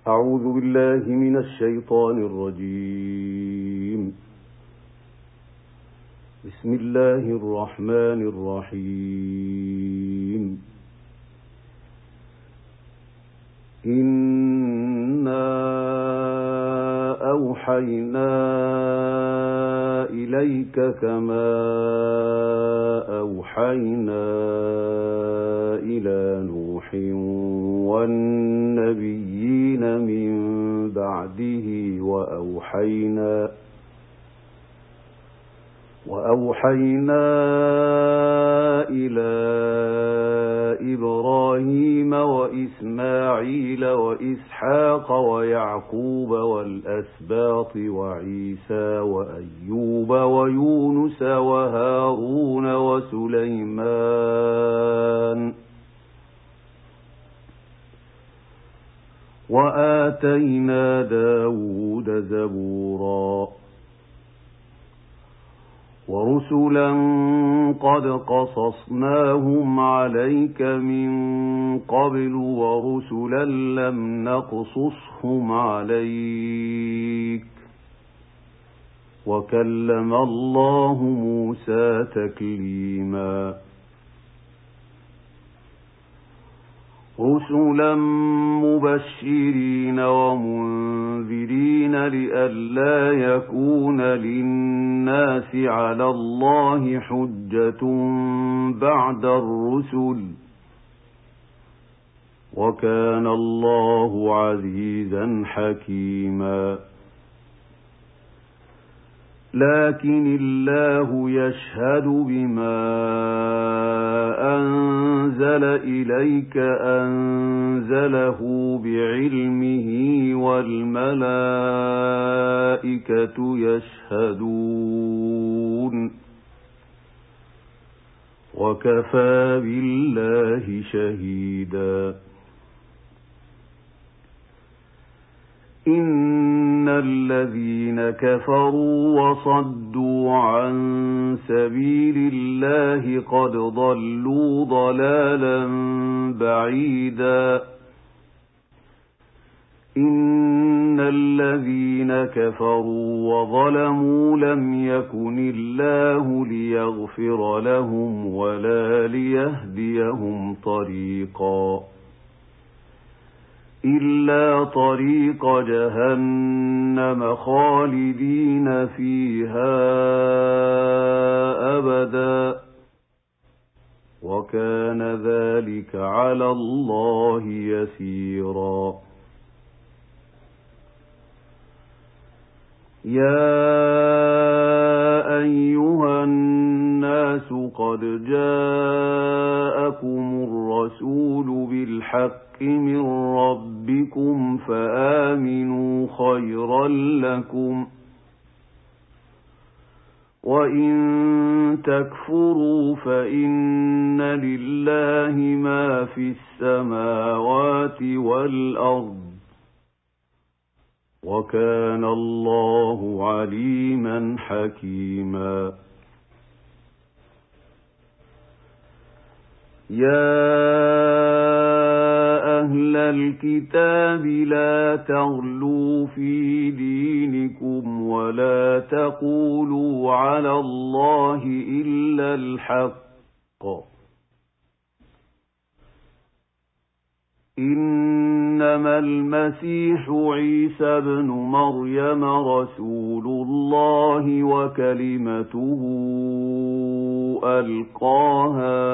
أعوذ بالله من الشيطان الرجيم. بسم الله الرحمن الرحيم. إنا أوحينا إليك كما أوحينا إلى نوح والنبيين من بعده وأوحينا إلى إبراهيم وإسماعيل وإسحاق ويعقوب والأسباط وعيسى وأيوب ويونس وهارون وسليمان وآتينا داود زبورا ورسلا قد قصصناهم عليك من قبل ورسلا لم نقصصهم عليك وكلم الله موسى تكليما رسلا مبشرين ومنذرين لئلا يكون للناس على الله حجة بعد الرسل وكان الله عزيزا حكيما لكن الله يشهد بما أنزل إليك أنزله بعلمه والملائكة يشهدون وكفى بالله شهيدا إن الذين كفروا وصدوا عن سبيل الله قد ضلوا ضلالا بعيدا إن الذين كفروا وظلموا لم يكن الله ليغفر لهم ولا ليهديهم طريقا إلا طريق جهنم خالدين فيها أبدا وكان ذلك على الله يسيرا يا أيها الناس قد جاءكم الرسول بالحق من ربكم فآمنوا خيرا لكم وإن تكفروا فإن لله ما في السماوات والأرض وكان الله عليما حكيما يا أهل الكتاب لا تغلوا في دينكم ولا تقولوا على الله إلا الحق إنما المسيح عيسى ابن مريم رسول الله وكلمته ألقاها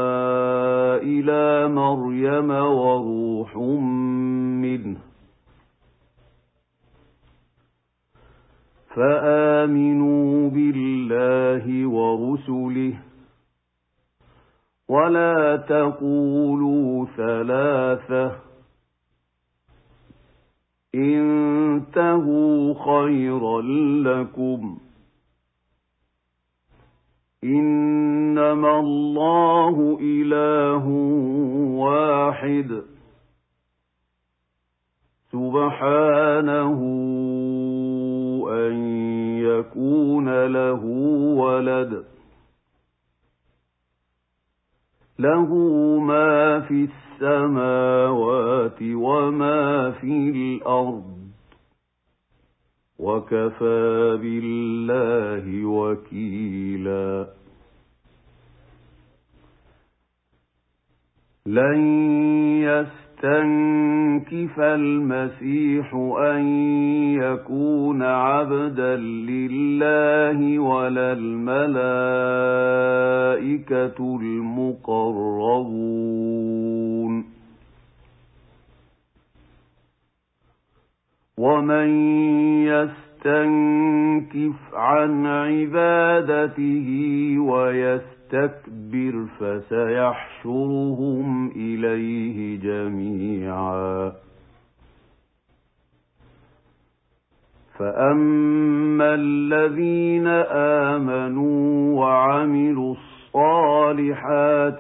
إلى مريم وروح منه فآمنوا بالله ورسله ولا تقولوا ثلاثة انتهوا خيرا لكم إنما الله إله واحد سبحانه أن يكون له ولد له ما في السماوات وما في الأرض وكفى بالله وكيلا لن يستنكف المسيح أن يكون عبدا لله ولا الملائكة المقربون ومن يستنكف عن عبادته ويستكبر فسيحشرهم إليه جميعا فأما الذين آمنوا وعملوا الصالحات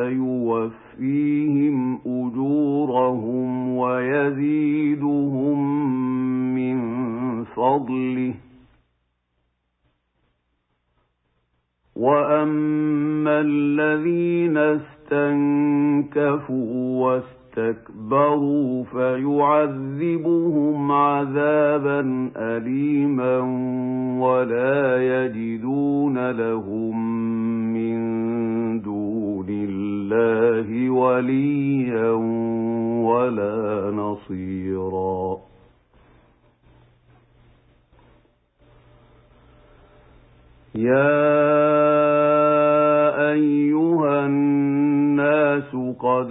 فيوفيهم أجورهم ويزيدهم من فضله وأما الذين استنكفوا واستكبروا فيعذبهم عذابا أليما ولا يجدون لهم من دون الله وليا ولا نصيرا يا أيها الناس قد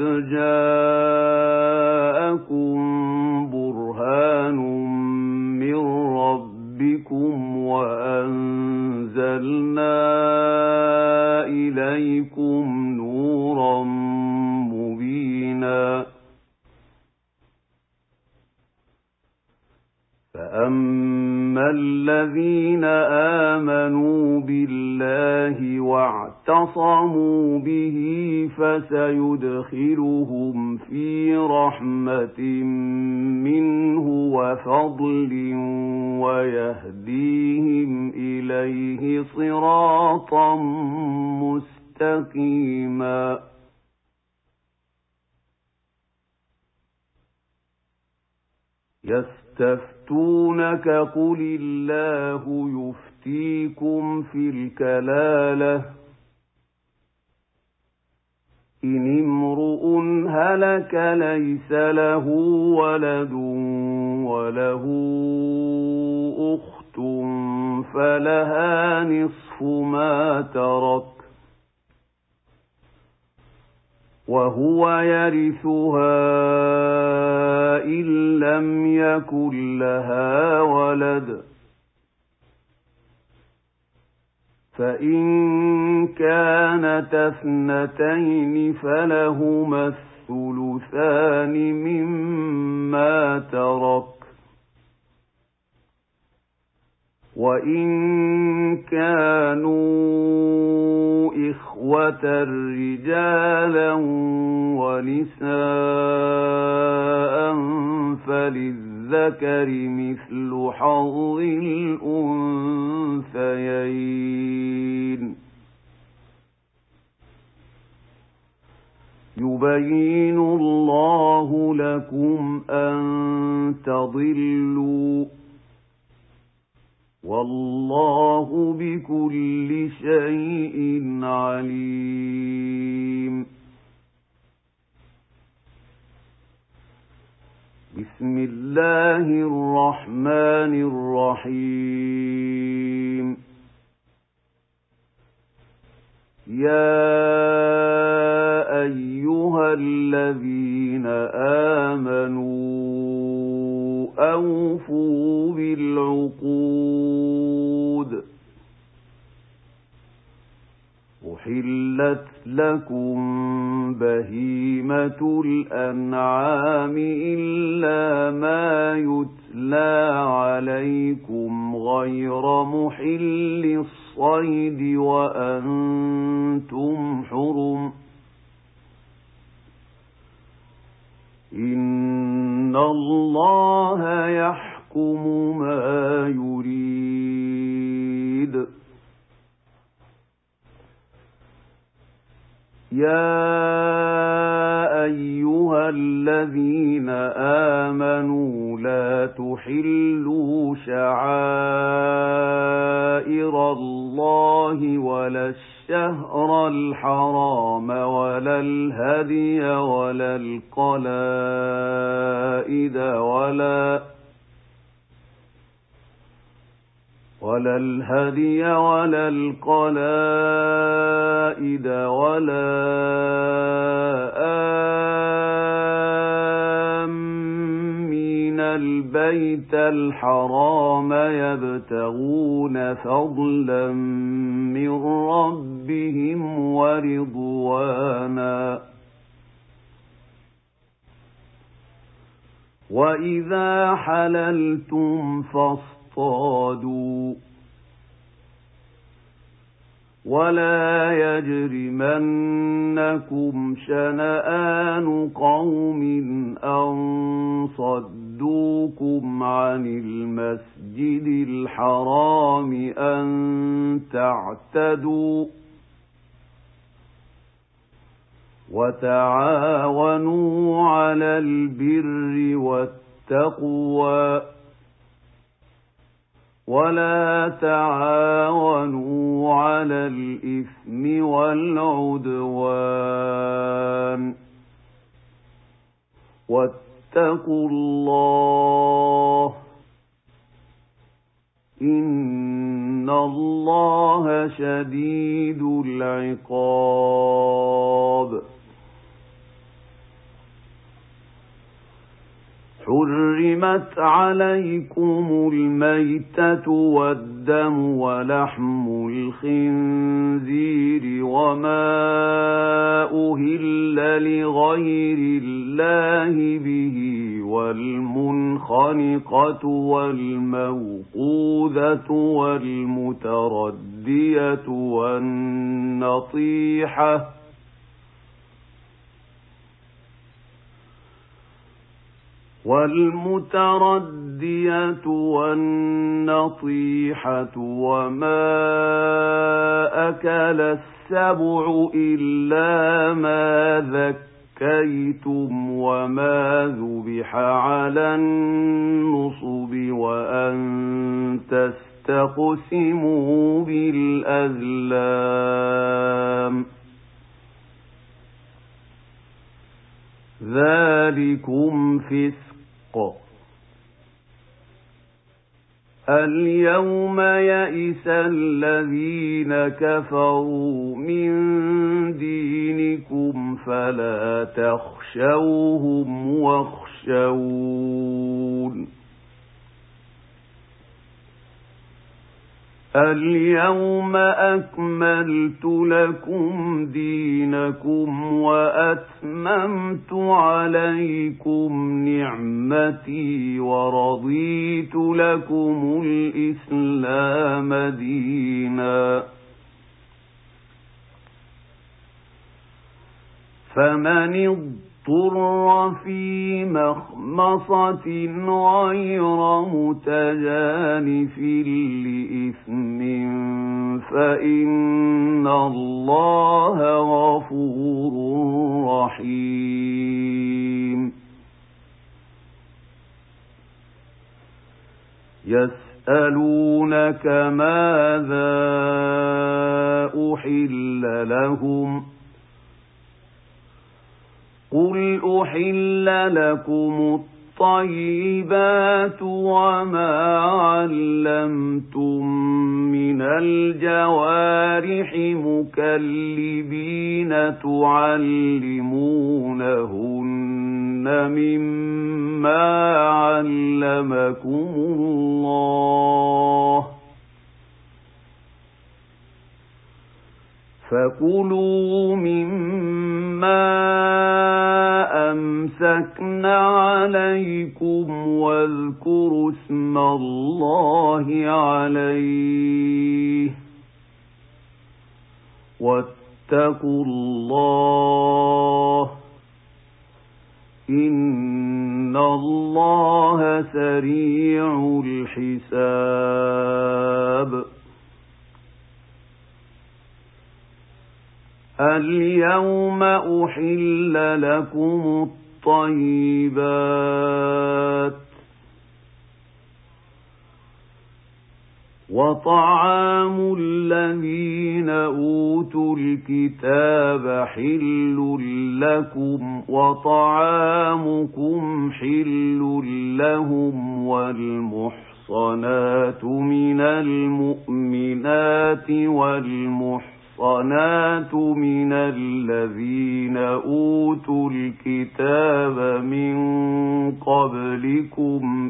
جاءكم برهان من ربكم وأنزلنا إليكم نورا مبينا فأما الذين آمنوا بالله واعتصموا به فسيدخلهم في رحمة منه وفضل ويهديهم إليه صراطا مستقيما يستفتونك قل الله يفتيكم في الكلالة إن امرؤ هلك ليس له ولد وله أخت فلها نصف ما ترك وهو يرثها إن لم يكن لها ولد فإن كانتا اثنتين فلهما الثلثان مما ترك وإن كانوا إخوة رجالا ونساء فللذكر مثل حظ الأنثيين يبين الله لكم أن تضلوا والله بكل شيء عليم بسم الله الرحمن الرحيم يا أيها الذين آمنوا أوفوا بالعقود أحلت لكم بهيمة الأنعام إلا ما يتلى عليكم غير محل الصيد وأنتم حرم إن الله يحكم ما يريد يا أيها الذين آمنوا لا تحلوا شعائر الله ولا الشهر الحرام ولا الهدي ولا القلائد ولا آمين البيت الحرام يبتغون فضلا من ربهم ورضوانا وإذا حللتم فاصطادوا ولا يجرمنكم شنآن قوم أن صدوكم عن المسجد الحرام أن تعتدوا وتعاونوا على البر والتقوى ولا تعاونوا على الإثم والعدوان واتقوا الله إن الله شديد العقاب حرمت عليكم الميتة والدم ولحم الخنزير وما أهل لغير الله به والمنخنقة والموقوذة والمتردية والنطيحة وما أكل السبع إلا ما ذكيتم وما ذبح على النصب وأن تستقسموا بالأزلام ذلكم فسق اليوم يئس الذين كفروا من دينكم فلا تخشوهم واخشون اليوم أكملت لكم دينكم وأتممت عليكم نعمتي ورضيت لكم الإسلام دينا فمن اضطر في مخمصة غير متجانف لإثم فإن الله غفور رحيم يسألونك ماذا أحل لهم قل أحل لكم الطيبات وما علمتم من الجوارح مكلبين تعلمونهن مما علمكم الله فكلوا مما أمسكن عليكم واذكروا اسم الله عليه واتقوا الله إن الله سريع الحساب اليوم أحل لكم الطيبات وطعام الذين أوتوا الكتاب حل لكم وطعامكم حل لهم والمحصنات من المؤمنات والمحصنات من الذين أوتوا الكتاب من قبلكم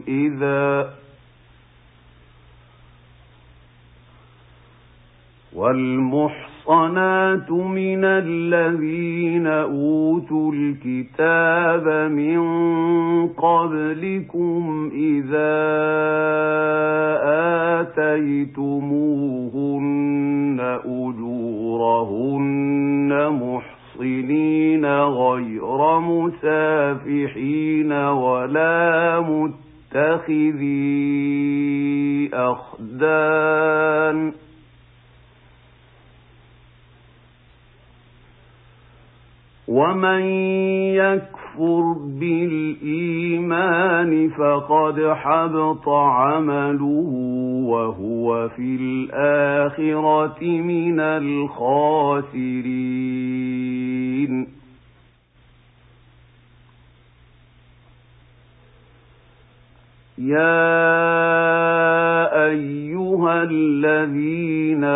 والمحصنات من الذين أوتوا الكتاب من قبلكم إذا آتيتموهن أجورهن محصنين غير مسافحين ولا متخذي أخدان ومن يكفر بالإيمان فقد حبط عمله وهو في الآخرة من الخاسرين يا أيها الذين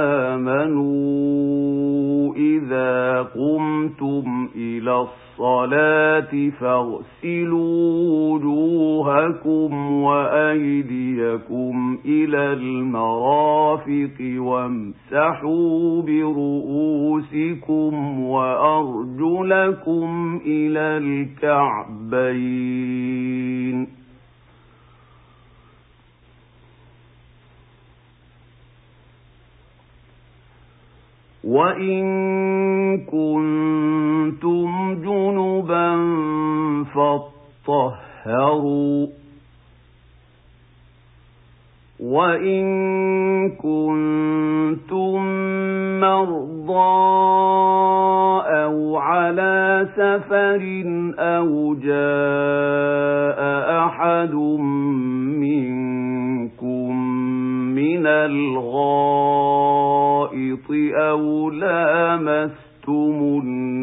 آمنوا إذا قمتم إلى الصلاة فاغسلوا وجوهكم وأيديكم إلى المرافق وامسحوا برؤوسكم وأرجلكم إلى الكعبين وإن كنتم جنبا فاطهروا وإن كنتم مرضى أو على سفر أو جاء أحد منكم من الغائط أو لامستم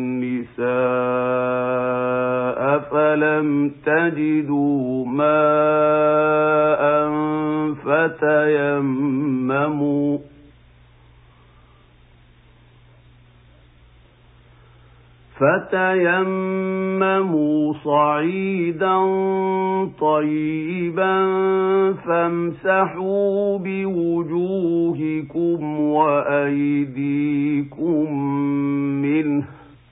النساء فلم تجدوا ماء فتيمموا صعيدا طيبا فامسحوا بوجوهكم وأيديكم منه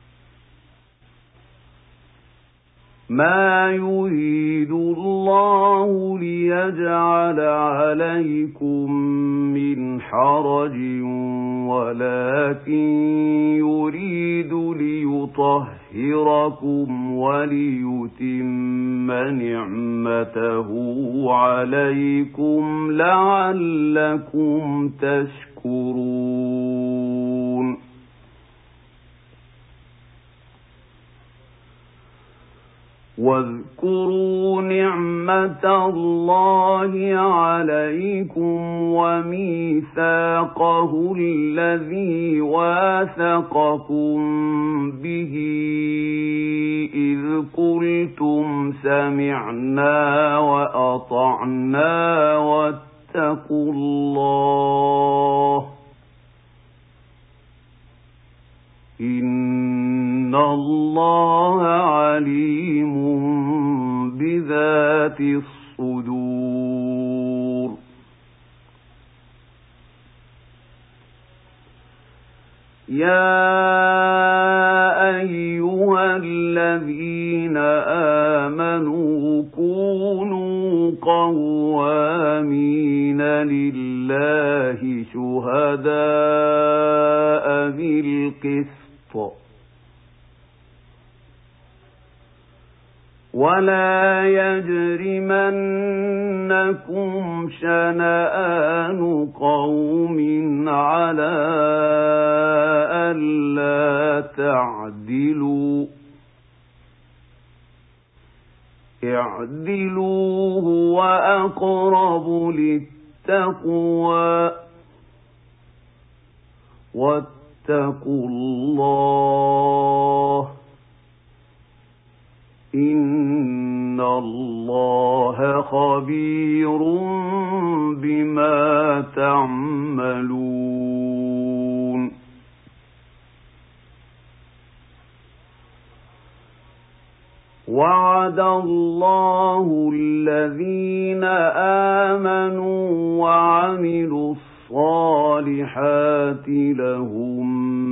ما يريد الله ليجعل عليكم من حرج ولكن يريد ليطهركم وليتم نعمته عليكم لعلكم تشكرون واذكروا نعمة الله عليكم وميثاقه الذي واثقكم به إذ قلتم سمعنا وأطعنا واتقوا الله إن الله عليم بذات الصدور يا أيها الذين آمنوا كونوا قوامين لله شهداء بالقسط. ولا يجرمنكم شنآن قوم على ألا تعدلوا اعدلوا هو أقرب للتقوى واتقوا الله إن الله خبير بما تعملون وعد الله الذين آمنوا وعملوا الصالحات لهم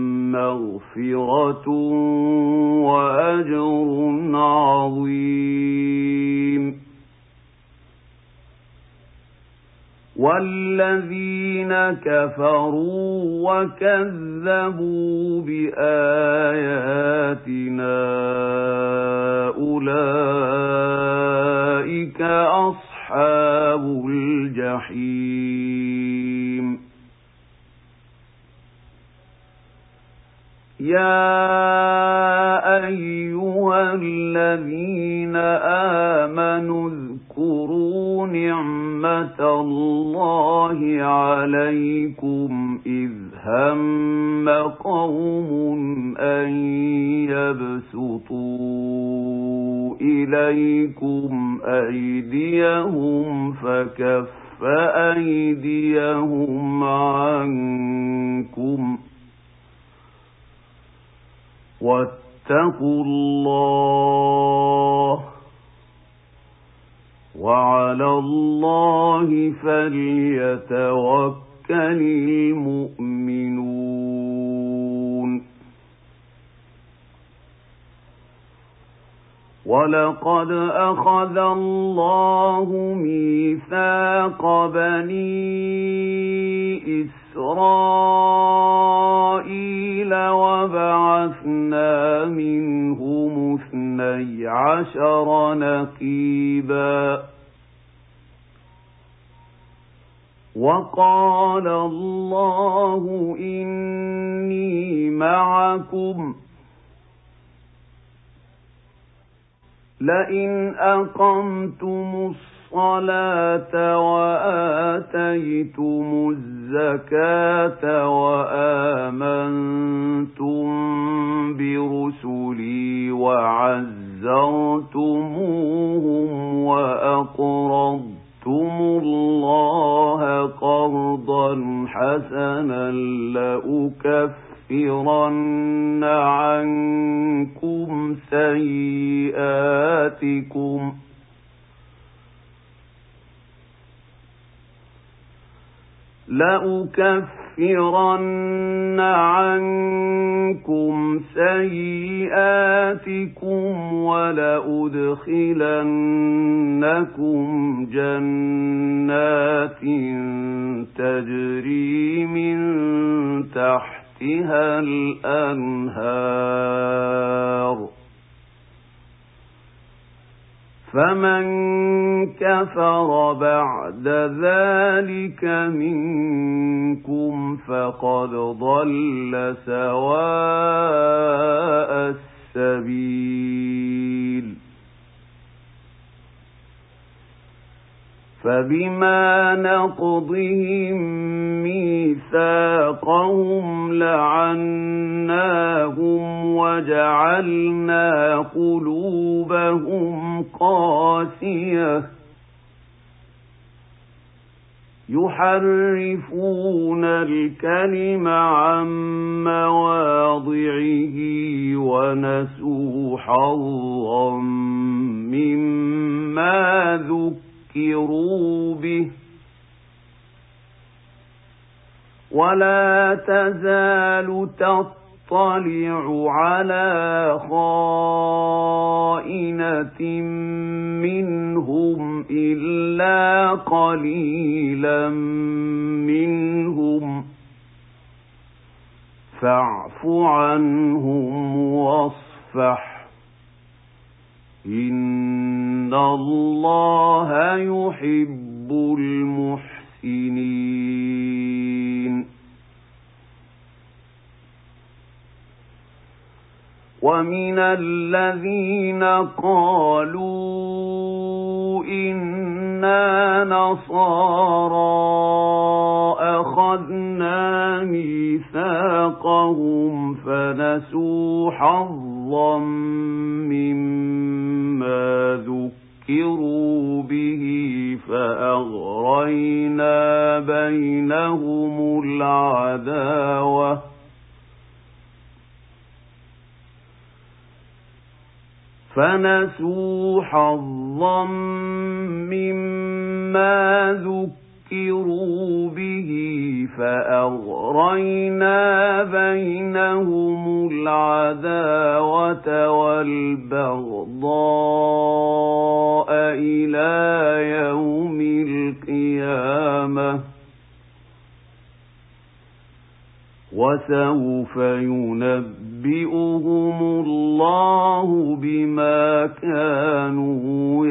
مغفرة وأجر عظيم والذين كفروا وكذبوا بآياتنا أولئك أصحاب الجحيم يا أيها الذين آمنوا اذكروا نعمة الله عليكم إذ هم قوم أن يبسطوا إليكم أيديهم فكف أيديهم عنكم واتقوا الله وعلى الله فليتوكل المؤمنون ولقد أخذ الله ميثاق بني إسرائيل وبعثنا منهم 12 نقيبا وقال الله إني معكم لئن أقمتم الصلاة وآتيتم الزكاة وآمنتم برسلي وعزرتموهم وأقرضتم الله قرضا حسنا لأكفرن عنكم سيئاتكم ولأدخلنكم جنات تجري من تحتها الأنهار فمن كفر بعد ذلك منكم فقد ضل سواء السبيل فبما نقضهم ميثاقهم لعناهم وجعلنا قلوبهم قاسية يحرفون الكلم عن مواضعه ونسوا حظا مما ذكروا به ولا تزال تطلع على خائنة منهم إلا قليلا منهم فاعف عنهم واصفح إن الله يحب المحسنين. ومن الذين قالوا إنا نصارى أخذنا ميثاقهم فنسوا حظا مما ذكروا به فأغرينا بينهم العداوة ذكروا به فأغرينا بينهم العداوة والبغضاء إلى يوم القيامة وسوف ينبئهم الله بما كانوا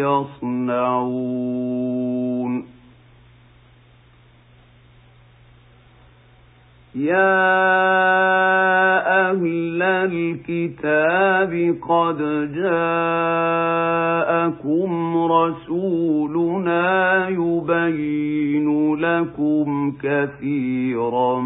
يصنعون. يا أهل الكتاب قد جاءكم رسولنا يبين لكم كثيرا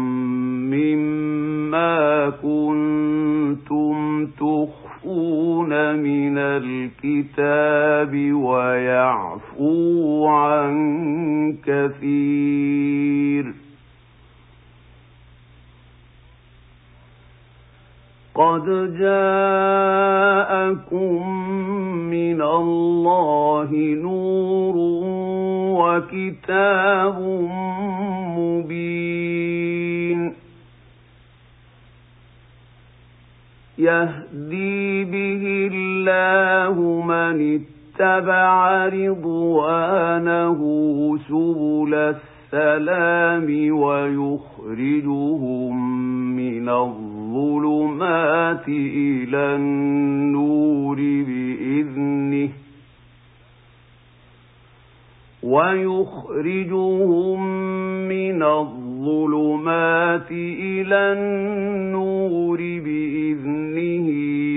مما كنتم تخفون من الكتاب ويعفو عن كثير. قد جاءكم من الله نور وكتاب مبين يهدي به الله من اتبع رضوانه سبل السلام ويخرجهم من الظلمات إلى النور بإذنه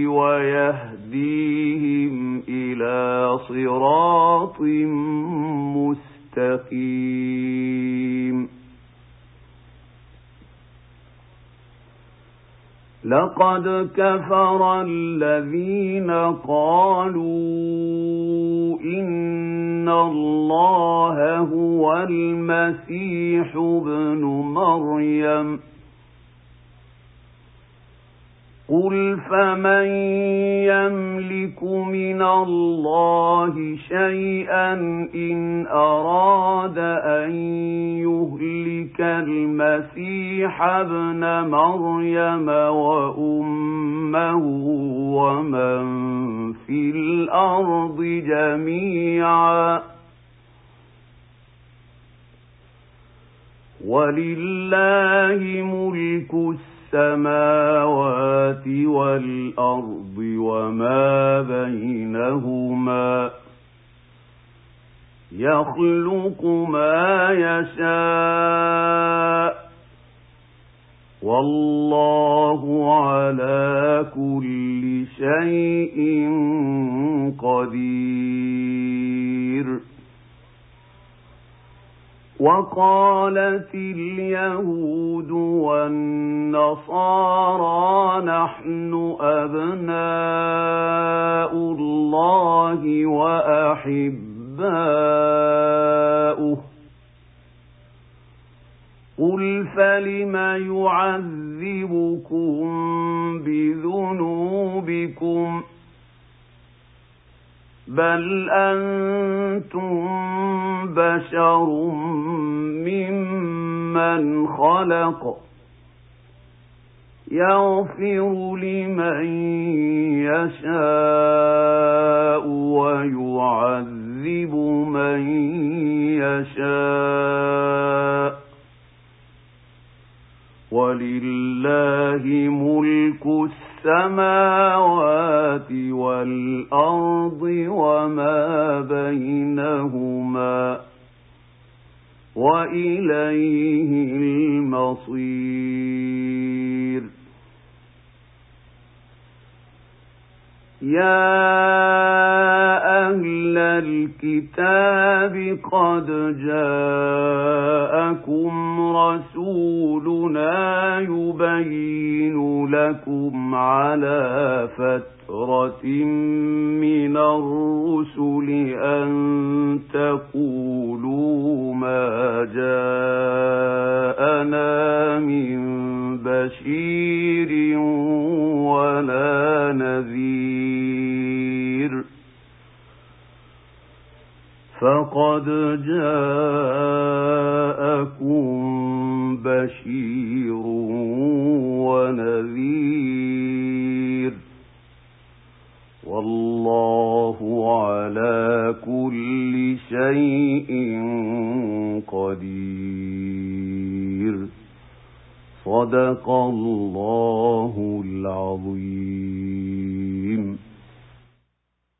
ويهديهم إلى صراط مستقيم. لقد كفر الذين قالوا إن الله هو المسيح ابن مريم قل فمن يملك من الله شيئا إن أراد أن يهلك المسيح ابن مريم وأمه ومن في الأرض جميعا ولله ملك السماوات والأرض وما بينهما يخلق ما يشاء والله على كل شيء قدير. وقالت اليهود والنصارى نحن أبناء الله وأحباؤه قل فلم يعذبكم بذنوبكم بل أنتم بشر ممن خلق يغفر لمن يشاء ويعذب من يشاء ولله ملك السماوات والأرض وما بينهما وإليه المصير يا أهل الكتاب قد جاءكم رسولنا يبين لكم على فترة من الرسل أن تقولوا ما جاءنا من بشير ولا نذير فقد جاءكم بشير ونذير والله على كل شيء قدير صدق الله العظيم.